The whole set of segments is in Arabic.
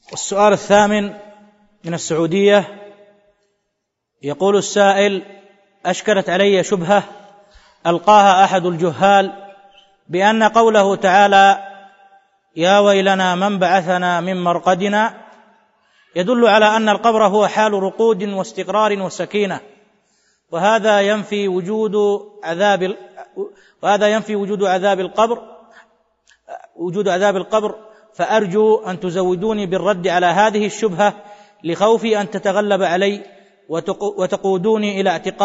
السؤال الثامن من السعودية، يقول السائل: أشكلت علي شبهة ألقاها أحد الجهال بأن قوله تعالى يا ويلنا من بعثنا من مرقدنا يدل على أن القبر هو حال رقود واستقرار وسكينة، وهذا ينفي وجود عذاب القبر، فأرجو أن تزودوني بالرد على هذه الشبهة لخوفي أن تتغلب علي وتقودوني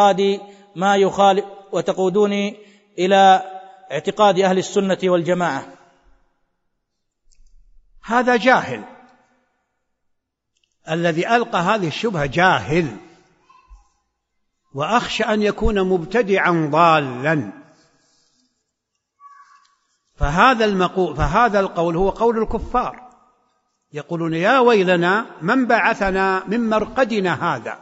إلى اعتقاد أهل السنة والجماعة. هذا جاهل، الذي ألقى هذه الشبهة جاهل، وأخشى أن يكون مبتدعا ضالا. فهذا القول هو قول الكفار، يقولون يا ويلنا من بعثنا من مرقدنا هذا،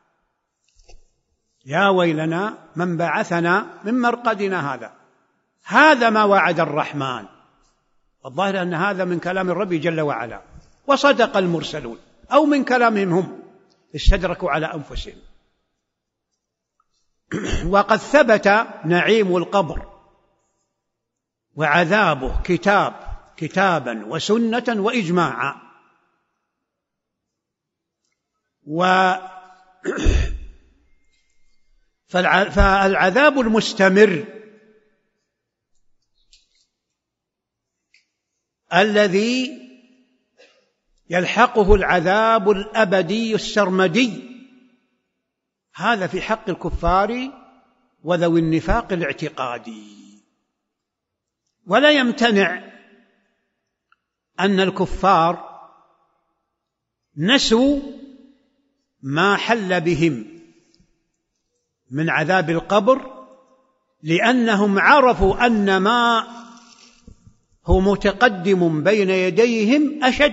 يا ويلنا من بعثنا من مرقدنا هذا ما وعد الرحمن. الظاهر أن هذا من كلام الرب جل وعلا، وصدق المرسلون، أو من كلامهم هم استدركوا على أنفسهم. وقد ثبت نعيم القبر وعذابه كتابا وسنة وإجماعا. فالعذاب المستمر الذي يلحقه العذاب الأبدي السرمدي، هذا في حق الكفار وذوي النفاق الاعتقادي. ولا يمتنع أن الكفار نسوا ما حل بهم من عذاب القبر، لأنهم عرفوا أن ما هو متقدم بين يديهم أشد،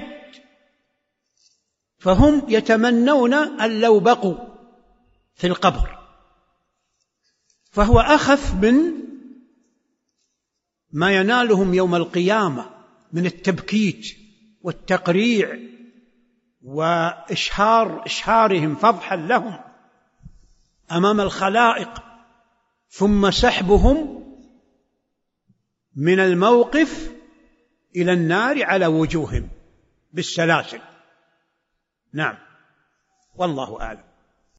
فهم يتمنون أن لو بقوا في القبر، فهو أخف من ما ينالهم يوم القيامة من التبكيت والتقريع وإشهارهم فضحا لهم أمام الخلائق، ثم سحبهم من الموقف إلى النار على وجوههم بالسلاسل. نعم، والله أعلم.